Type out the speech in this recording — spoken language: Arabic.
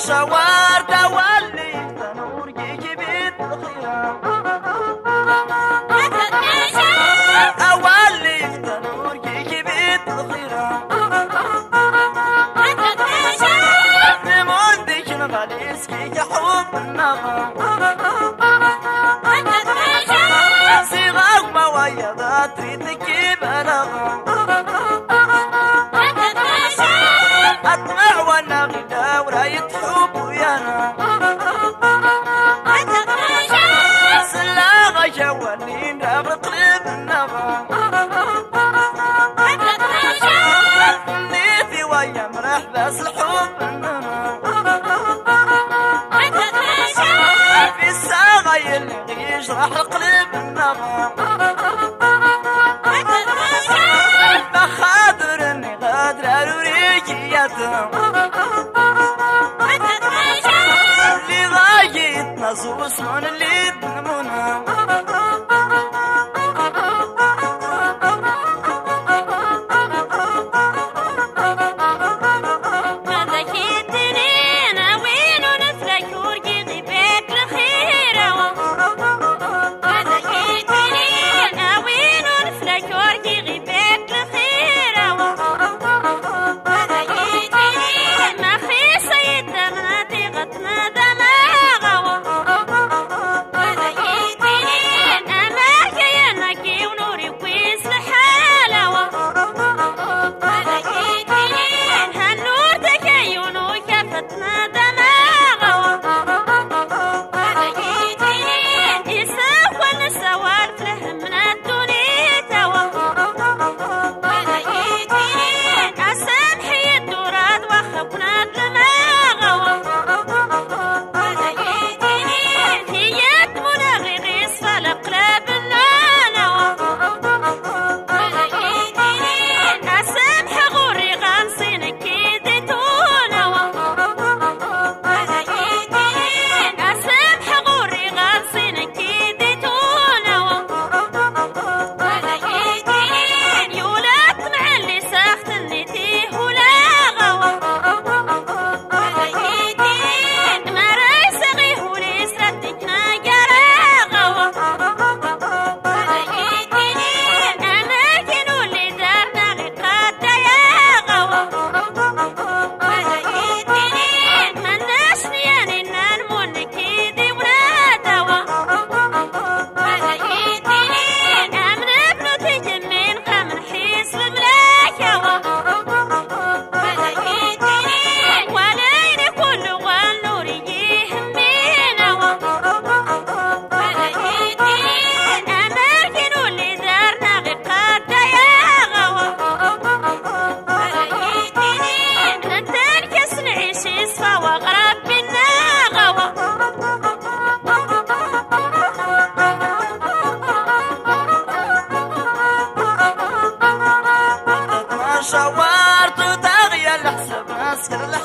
شوارد أولي تنور يجيب الخيام أولي تنور يجيب الخيام نموذج نغاليس كي يحب النغم صغار موايضات تريد كيب نغم أطمع وانا غدا وراية حب ويانا سلاغة جواني نغر قلب النغم نيتي ويا مرح بس الحب النغم في الساغة يلي يجرح القلب النغم بخاطر اني غادرة وريجيتهم اللي غايت نصوص من اللي تنمونها شوارت وتغير الحساب أسكر